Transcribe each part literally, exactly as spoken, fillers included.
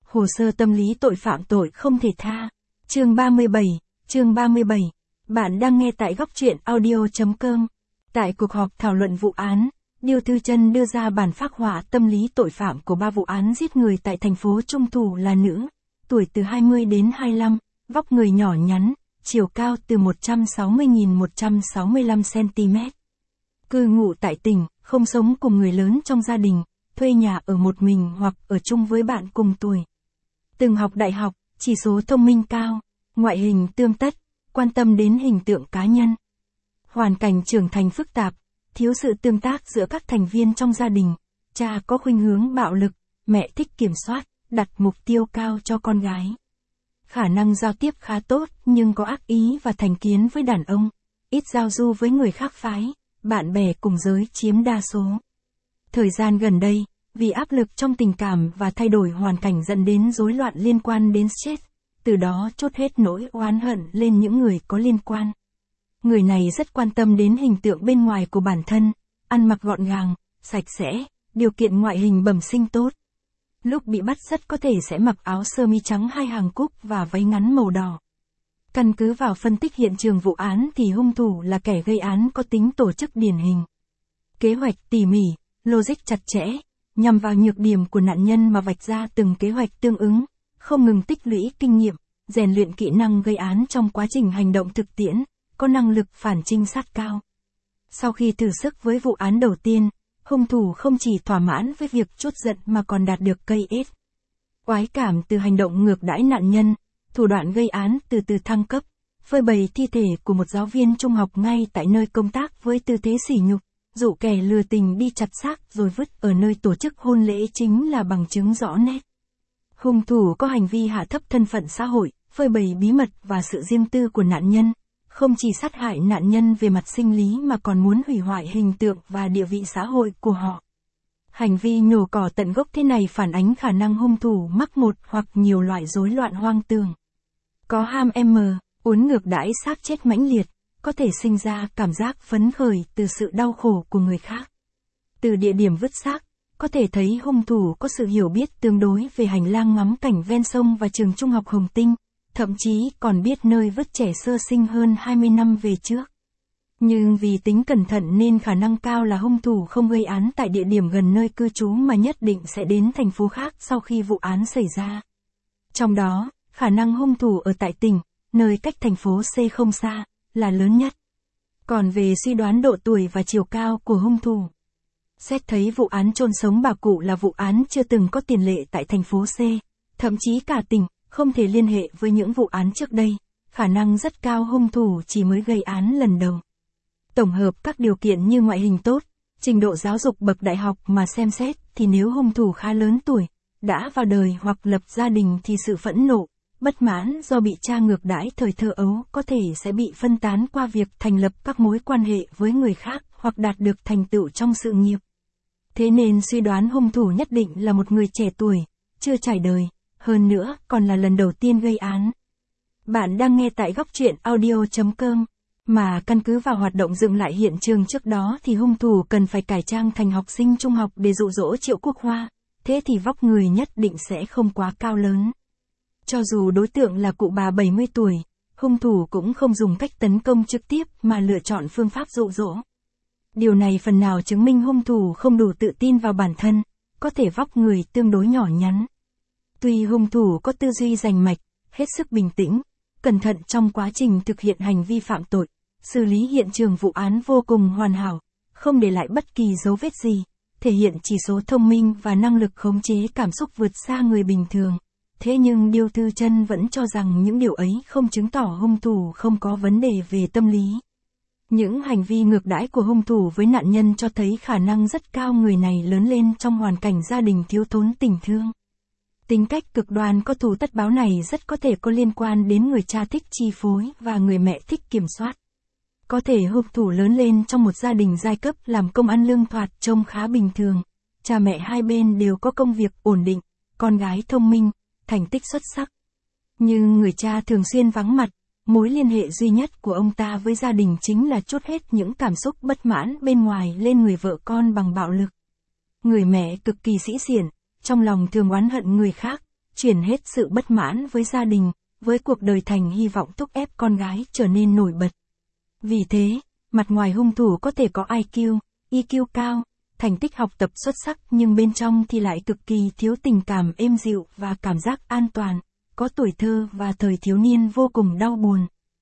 Hồ sơ tâm lý tội phạm tội không thể tha. Chương ba mươi bảy, chương ba mươi bảy. Bạn đang nghe tại góc truyện audio.com. Tại cuộc họp thảo luận vụ án, Điêu Thư Chân đưa ra bản phác họa tâm lý tội phạm của ba vụ án giết người tại thành phố Trung Thủ là nữ, tuổi từ hai mươi đến hai mươi lăm, vóc người nhỏ nhắn, chiều cao từ một trăm sáu mươi đến một trăm sáu mươi lăm xăng-ti-mét. Cư ngụ tại tỉnh, không sống cùng người lớn trong gia đình, thuê nhà ở một mình hoặc ở chung với bạn cùng tuổi. Từng học đại học, chỉ số thông minh cao, ngoại hình tươm tất, quan tâm đến hình tượng cá nhân. Hoàn cảnh trưởng thành phức tạp, thiếu sự tương tác giữa các thành viên trong gia đình, cha có khuynh hướng bạo lực, mẹ thích kiểm soát, đặt mục tiêu cao cho con gái. Khả năng giao tiếp khá tốt nhưng có ác ý và thành kiến với đàn ông, ít giao du với người khác phái, bạn bè cùng giới chiếm đa số. Thời gian gần đây, vì áp lực trong tình cảm và thay đổi hoàn cảnh dẫn đến rối loạn liên quan đến stress, từ đó trút hết nỗi oán hận lên những người có liên quan. Người này rất quan tâm đến hình tượng bên ngoài của bản thân, ăn mặc gọn gàng, sạch sẽ, điều kiện ngoại hình bẩm sinh tốt. Lúc bị bắt rất có thể sẽ mặc áo sơ mi trắng hai hàng cúc và váy ngắn màu đỏ. Căn cứ vào phân tích hiện trường vụ án thì hung thủ là kẻ gây án có tính tổ chức điển hình. Kế hoạch tỉ mỉ, logic chặt chẽ, nhằm vào nhược điểm của nạn nhân mà vạch ra từng kế hoạch tương ứng, không ngừng tích lũy kinh nghiệm, rèn luyện kỹ năng gây án trong quá trình hành động thực tiễn, có năng lực phản trinh sát cao. Sau khi thử sức với vụ án đầu tiên, hung thủ không chỉ thỏa mãn với việc trút giận mà còn đạt được cây ết. Oái cảm từ hành động ngược đãi nạn nhân, thủ đoạn gây án từ từ thăng cấp, phơi bày thi thể của một giáo viên trung học ngay tại nơi công tác với tư thế sỉ nhục, dụ kẻ lừa tình đi chặt xác rồi vứt ở nơi tổ chức hôn lễ chính là bằng chứng rõ nét. Hung thủ có hành vi hạ thấp thân phận xã hội, phơi bày bí mật và sự riêng tư của nạn nhân, không chỉ sát hại nạn nhân về mặt sinh lý mà còn muốn hủy hoại hình tượng và địa vị xã hội của họ. Hành vi nhổ cỏ tận gốc thế này phản ánh khả năng hung thủ mắc một hoặc nhiều loại rối loạn hoang tưởng. Có ham m, uốn ngược đãi xác chết mãnh liệt, có thể sinh ra cảm giác phấn khởi từ sự đau khổ của người khác. Từ địa điểm vứt xác, có thể thấy hung thủ có sự hiểu biết tương đối về hành lang ngắm cảnh ven sông và trường trung học Hồng Tinh, thậm chí còn biết nơi vứt trẻ sơ sinh hơn hai mươi năm về trước. Nhưng vì tính cẩn thận nên khả năng cao là hung thủ không gây án tại địa điểm gần nơi cư trú mà nhất định sẽ đến thành phố khác sau khi vụ án xảy ra. Trong đó, khả năng hung thủ ở tại tỉnh, nơi cách thành phố C không xa, là lớn nhất. Còn về suy đoán độ tuổi và chiều cao của hung thủ, xét thấy vụ án chôn sống bà cụ là vụ án chưa từng có tiền lệ tại thành phố C, thậm chí cả tỉnh, không thể liên hệ với những vụ án trước đây, khả năng rất cao hung thủ chỉ mới gây án lần đầu. Tổng hợp các điều kiện như ngoại hình tốt, trình độ giáo dục bậc đại học mà xem xét thì nếu hung thủ khá lớn tuổi, đã vào đời hoặc lập gia đình thì sự phẫn nộ, bất mãn do bị cha ngược đãi thời thơ ấu có thể sẽ bị phân tán qua việc thành lập các mối quan hệ với người khác hoặc đạt được thành tựu trong sự nghiệp. Thế nên suy đoán hung thủ nhất định là một người trẻ tuổi, chưa trải đời, hơn nữa còn là lần đầu tiên gây án. Bạn đang nghe tại góc truyện audio.com, mà căn cứ vào hoạt động dựng lại hiện trường trước đó thì hung thủ cần phải cải trang thành học sinh trung học để dụ dỗ Triệu Quốc Hoa, thế thì vóc người nhất định sẽ không quá cao lớn. Cho dù đối tượng là cụ bà bảy mươi tuổi, hung thủ cũng không dùng cách tấn công trực tiếp mà lựa chọn phương pháp dụ dỗ. Điều này phần nào chứng minh hung thủ không đủ tự tin vào bản thân, có thể vóc người tương đối nhỏ nhắn. Tuy hung thủ có tư duy rành mạch, hết sức bình tĩnh, cẩn thận trong quá trình thực hiện hành vi phạm tội, xử lý hiện trường vụ án vô cùng hoàn hảo, không để lại bất kỳ dấu vết gì, thể hiện chỉ số thông minh và năng lực khống chế cảm xúc vượt xa người bình thường. Thế nhưng Điêu Thư Chân vẫn cho rằng những điều ấy không chứng tỏ hung thủ không có vấn đề về tâm lý. Những hành vi ngược đãi của hung thủ với nạn nhân cho thấy khả năng rất cao người này lớn lên trong hoàn cảnh gia đình thiếu thốn tình thương. Tính cách cực đoan có thù tất báo này rất có thể có liên quan đến người cha thích chi phối và người mẹ thích kiểm soát. Có thể hung thủ lớn lên trong một gia đình giai cấp làm công ăn lương thoạt trông khá bình thường. Cha mẹ hai bên đều có công việc ổn định, con gái thông minh, thành tích xuất sắc. Nhưng người cha thường xuyên vắng mặt, mối liên hệ duy nhất của ông ta với gia đình chính là trút hết những cảm xúc bất mãn bên ngoài lên người vợ con bằng bạo lực. Người mẹ cực kỳ sĩ diện, trong lòng thường oán hận người khác, chuyển hết sự bất mãn với gia đình, với cuộc đời thành hy vọng thúc ép con gái trở nên nổi bật. Vì thế, mặt ngoài hung thủ có thể có i kiu, i kiu cao, thành tích học tập xuất sắc nhưng bên trong thì lại cực kỳ thiếu tình cảm êm dịu và cảm giác an toàn, có tuổi thơ và thời thiếu niên vô cùng đau buồn.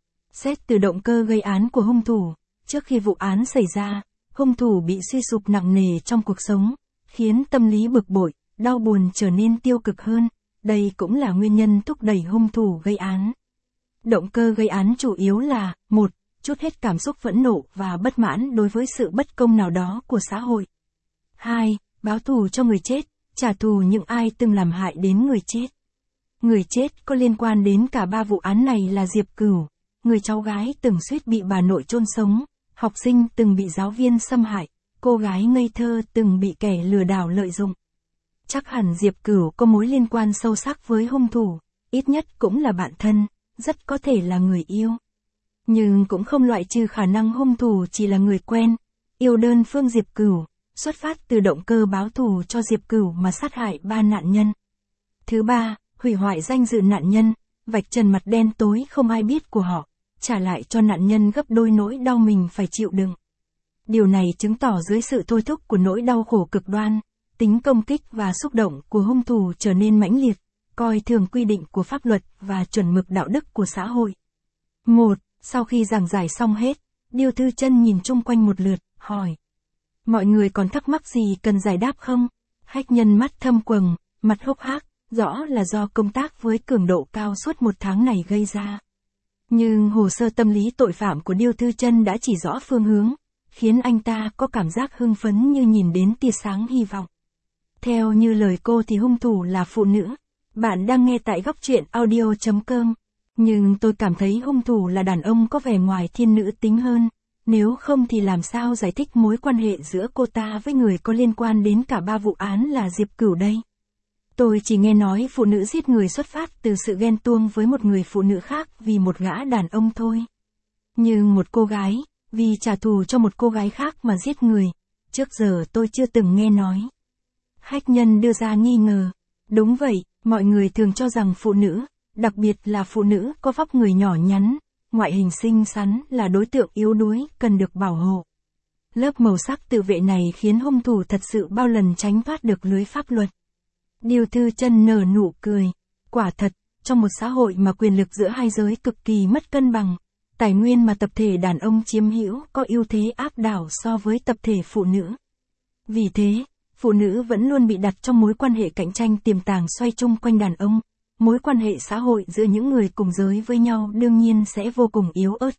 Xét từ động cơ gây án của hung thủ, trước khi vụ án xảy ra, hung thủ bị suy sụp nặng nề trong cuộc sống, khiến tâm lý bực bội, đau buồn trở nên tiêu cực hơn, đây cũng là nguyên nhân thúc đẩy hung thủ gây án. Động cơ gây án chủ yếu là, một, trút hết cảm xúc phẫn nộ và bất mãn đối với sự bất công nào đó của xã hội. hai. Báo thù cho người chết, trả thù những ai từng làm hại đến người chết. Người chết có liên quan đến cả ba vụ án này là Diệp Cửu, người cháu gái từng suýt bị bà nội chôn sống, học sinh từng bị giáo viên xâm hại, cô gái ngây thơ từng bị kẻ lừa đảo lợi dụng. Chắc hẳn Diệp Cửu có mối liên quan sâu sắc với hung thủ, ít nhất cũng là bạn thân, rất có thể là người yêu. Nhưng cũng không loại trừ khả năng hung thủ chỉ là người quen, yêu đơn phương Diệp Cửu, xuất phát từ động cơ báo thù cho Diệp Cửu mà sát hại ba nạn nhân. Thứ ba, hủy hoại danh dự nạn nhân, vạch trần mặt đen tối không ai biết của họ, trả lại cho nạn nhân gấp đôi nỗi đau mình phải chịu đựng. Điều này chứng tỏ dưới sự thôi thúc của nỗi đau khổ cực đoan, tính công kích và xúc động của hung thủ trở nên mãnh liệt, coi thường quy định của pháp luật và chuẩn mực đạo đức của xã hội. một. Sau khi giảng giải xong hết, Điêu Thư Chân nhìn chung quanh một lượt, hỏi. Mọi người còn thắc mắc gì cần giải đáp không? Hách Nhân mắt thâm quầng, mặt hốc hác, rõ là do công tác với cường độ cao suốt một tháng này gây ra. Nhưng hồ sơ tâm lý tội phạm của Điêu Thư Chân đã chỉ rõ phương hướng, khiến anh ta có cảm giác hưng phấn như nhìn đến tia sáng hy vọng. Theo như lời cô thì hung thủ là phụ nữ. Bạn đang nghe tại góc truyện audio chấm com. Nhưng tôi cảm thấy hung thủ là đàn ông có vẻ ngoài thiên nữ tính hơn. Nếu không thì làm sao giải thích mối quan hệ giữa cô ta với người có liên quan đến cả ba vụ án là Diệp Cửu đây? Tôi chỉ nghe nói phụ nữ giết người xuất phát từ sự ghen tuông với một người phụ nữ khác vì một gã đàn ông thôi. Nhưng một cô gái, vì trả thù cho một cô gái khác mà giết người, trước giờ tôi chưa từng nghe nói. Hách Nhân đưa ra nghi ngờ. Đúng vậy, mọi người thường cho rằng phụ nữ, đặc biệt là phụ nữ có vóc người nhỏ nhắn, ngoại hình xinh xắn là đối tượng yếu đuối, cần được bảo hộ. Lớp màu sắc tự vệ này khiến hung thủ thật sự bao lần tránh thoát được lưới pháp luật. Điêu Thư Chân nở nụ cười. Quả thật, trong một xã hội mà quyền lực giữa hai giới cực kỳ mất cân bằng, tài nguyên mà tập thể đàn ông chiếm hữu có ưu thế áp đảo so với tập thể phụ nữ. Vì thế, phụ nữ vẫn luôn bị đặt trong mối quan hệ cạnh tranh tiềm tàng xoay chung quanh đàn ông. Mối quan hệ xã hội giữa những người cùng giới với nhau đương nhiên sẽ vô cùng yếu ớt.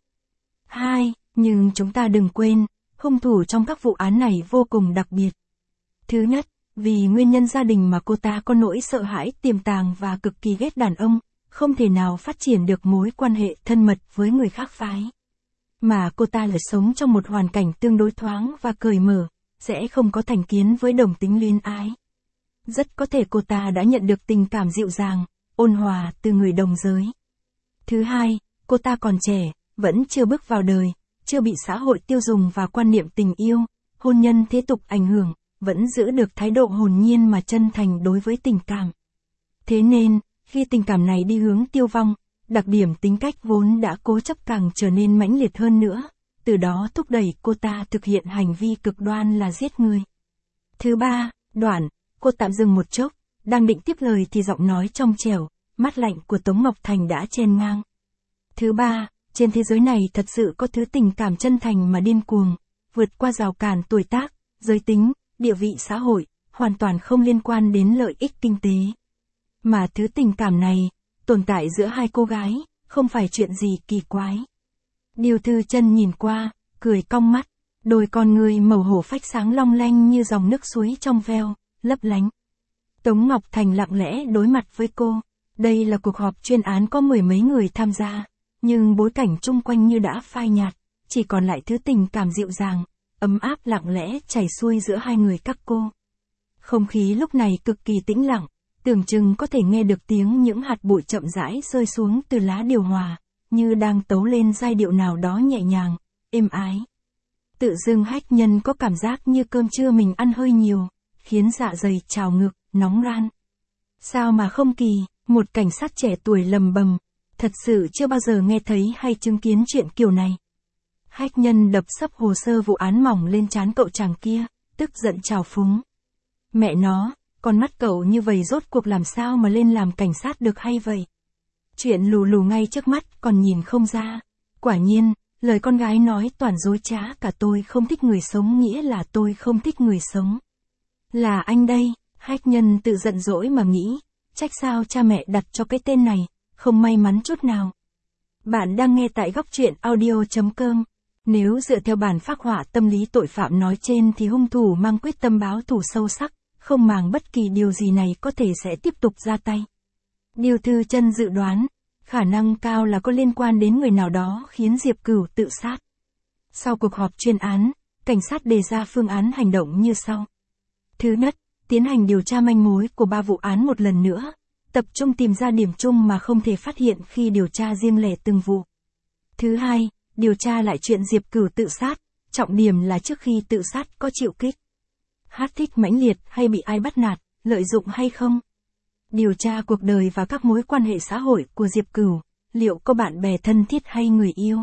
hai. Nhưng chúng ta đừng quên, hung thủ trong các vụ án này vô cùng đặc biệt. Thứ nhất, vì nguyên nhân gia đình mà cô ta có nỗi sợ hãi tiềm tàng và cực kỳ ghét đàn ông, không thể nào phát triển được mối quan hệ thân mật với người khác phái. Mà cô ta lại sống trong một hoàn cảnh tương đối thoáng và cởi mở, sẽ không có thành kiến với đồng tính luyến ái. Rất có thể cô ta đã nhận được tình cảm dịu dàng, ôn hòa từ người đồng giới. Thứ hai, cô ta còn trẻ, vẫn chưa bước vào đời, chưa bị xã hội tiêu dùng và quan niệm tình yêu, hôn nhân thế tục ảnh hưởng, vẫn giữ được thái độ hồn nhiên mà chân thành đối với tình cảm. Thế nên, khi tình cảm này đi hướng tiêu vong, đặc điểm tính cách vốn đã cố chấp càng trở nên mãnh liệt hơn nữa, từ đó thúc đẩy cô ta thực hiện hành vi cực đoan là giết người. Thứ ba, đoạn, cô tạm dừng một chốc, đang định tiếp lời thì giọng nói trong trẻo, mát lạnh của Tống Ngọc Thành đã chen ngang. Thứ ba, trên thế giới này thật sự có thứ tình cảm chân thành mà điên cuồng, vượt qua rào cản tuổi tác, giới tính, địa vị xã hội, hoàn toàn không liên quan đến lợi ích kinh tế. Mà thứ tình cảm này, tồn tại giữa hai cô gái, không phải chuyện gì kỳ quái. Điêu Thư Chân nhìn qua, cười cong mắt, đôi con người màu hổ phách sáng long lanh như dòng nước suối trong veo, lấp lánh. Tống Ngọc Thành lặng lẽ đối mặt với cô. Đây là cuộc họp chuyên án có mười mấy người tham gia, nhưng bối cảnh chung quanh như đã phai nhạt, chỉ còn lại thứ tình cảm dịu dàng, ấm áp lặng lẽ chảy xuôi giữa hai người các cô. Không khí lúc này cực kỳ tĩnh lặng, tưởng chừng có thể nghe được tiếng những hạt bụi chậm rãi rơi xuống từ lá điều hòa, như đang tấu lên giai điệu nào đó nhẹ nhàng, êm ái. Tự dưng Hách Nhân có cảm giác như cơm trưa mình ăn hơi nhiều, khiến dạ dày trào ngược, nóng ran. Sao mà không kỳ? Một cảnh sát trẻ tuổi lầm bầm. Thật sự chưa bao giờ nghe thấy hay chứng kiến chuyện kiểu này. Hách nhân đập sấp hồ sơ vụ án mỏng lên trán cậu chàng kia, tức giận trào phúng. Mẹ nó, con mắt cậu như vậy rốt cuộc làm sao mà lên làm cảnh sát được hay vậy? Chuyện lù lù ngay trước mắt còn nhìn không ra. Quả nhiên, lời con gái nói toàn dối trá, cả tôi không thích người sống nghĩa là tôi không thích người sống. Là anh đây, hách nhân tự giận dỗi mà nghĩ, trách sao cha mẹ đặt cho cái tên này, không may mắn chút nào. Bạn đang nghe tại góc truyện audio.com. Nếu dựa theo bản phác họa tâm lý tội phạm nói trên thì hung thủ mang quyết tâm báo thù sâu sắc, không màng bất kỳ điều gì này có thể sẽ tiếp tục ra tay. Điêu Thư Chân dự đoán, khả năng cao là có liên quan đến người nào đó khiến Diệp Cửu tự sát. Sau cuộc họp chuyên án, cảnh sát đề ra phương án hành động như sau. Thứ nhất, tiến hành điều tra manh mối của ba vụ án một lần nữa, tập trung tìm ra điểm chung mà không thể phát hiện khi điều tra riêng lẻ từng vụ. Thứ hai, điều tra lại chuyện Diệp Cửu tự sát, trọng điểm là trước khi tự sát có chịu kích hát thích mãnh liệt hay bị ai bắt nạt, lợi dụng hay không. Điều tra cuộc đời và các mối quan hệ xã hội của Diệp Cửu, liệu có bạn bè thân thiết hay người yêu.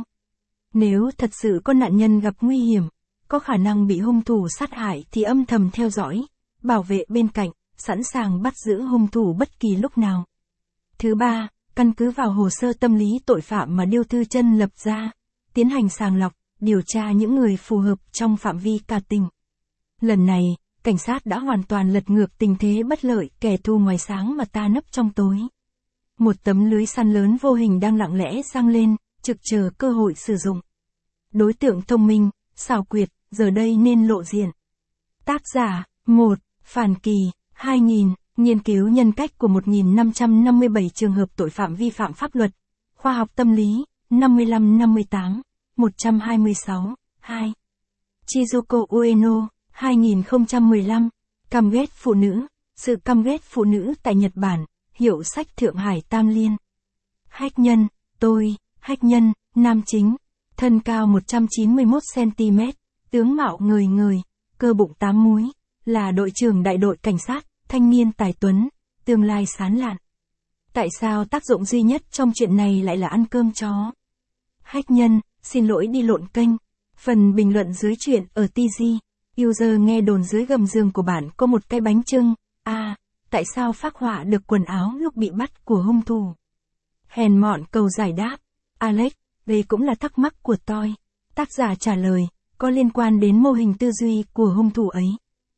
Nếu thật sự có nạn nhân gặp nguy hiểm, có khả năng bị hung thủ sát hại thì âm thầm theo dõi, bảo vệ bên cạnh, sẵn sàng bắt giữ hung thủ bất kỳ lúc nào. Thứ ba, căn cứ vào hồ sơ tâm lý tội phạm mà Điêu Thư Chân lập ra, tiến hành sàng lọc, điều tra những người phù hợp trong phạm vi ca tình. Lần này, cảnh sát đã hoàn toàn lật ngược tình thế bất lợi, kẻ thù ngoài sáng mà ta nấp trong tối. Một tấm lưới săn lớn vô hình đang lặng lẽ giăng lên, trực chờ cơ hội sử dụng. Đối tượng thông minh, xảo quyệt, giờ đây nên lộ diện. Tác giả, một. Phản Kỳ, hai nghìn, nghiên cứu nhân cách của một nghìn năm trăm năm mươi bảy trường hợp tội phạm vi phạm pháp luật, khoa học tâm lý, năm mươi lăm năm mươi tám, một trăm hai mươi sáu, hai. Chizuko Ueno, hai nghìn không trăm mười lăm, căm ghét phụ nữ, sự căm ghét phụ nữ tại Nhật Bản, hiệu sách Thượng Hải Tam Liên. Hách nhân, tôi, hách nhân, nam chính, thân cao một trăm chín mươi mốt xăng-ti-mét, tướng mạo ngời ngời, cơ bụng tám múi, là đội trưởng đại đội cảnh sát, thanh niên tài tuấn, tương lai sáng lạn. Tại sao tác dụng duy nhất trong chuyện này lại là ăn cơm chó? Hách nhân, xin lỗi đi lộn kênh. Phần bình luận dưới chuyện ở tê giê. User nghe đồn dưới gầm giường của bạn có một cái bánh chưng. À, tại sao phác họa được quần áo lúc bị bắt của hung thủ? Hèn mọn cầu giải đáp. Alex, đây cũng là thắc mắc của tôi. Tác giả trả lời, có liên quan đến mô hình tư duy của hung thủ ấy.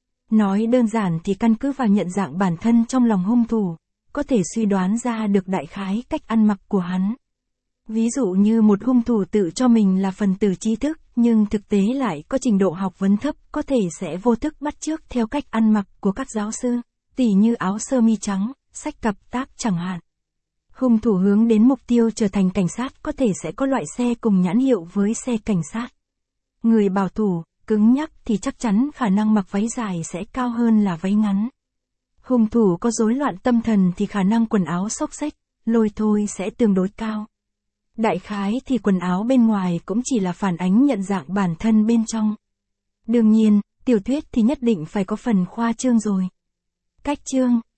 Nói đơn giản thì căn cứ vào nhận dạng bản thân trong lòng hung thủ, có thể suy đoán ra được đại khái cách ăn mặc của hắn. Ví dụ như một hung thủ tự cho mình là phần tử trí thức, nhưng thực tế lại có trình độ học vấn thấp, có thể sẽ vô thức bắt chước theo cách ăn mặc của các giáo sư, tỉ như áo sơ mi trắng, sách cặp tác chẳng hạn. Hung thủ hướng đến mục tiêu trở thành cảnh sát có thể sẽ có loại xe cùng nhãn hiệu với xe cảnh sát. Người bảo thủ, cứng nhắc thì chắc chắn khả năng mặc váy dài sẽ cao hơn là váy ngắn. Hung thủ có rối loạn tâm thần thì khả năng quần áo xốc xếch, lôi thôi sẽ tương đối cao. Đại khái thì quần áo bên ngoài cũng chỉ là phản ánh nhận dạng bản thân bên trong. Đương nhiên, tiểu thuyết thì nhất định phải có phần khoa trương rồi. Cách chương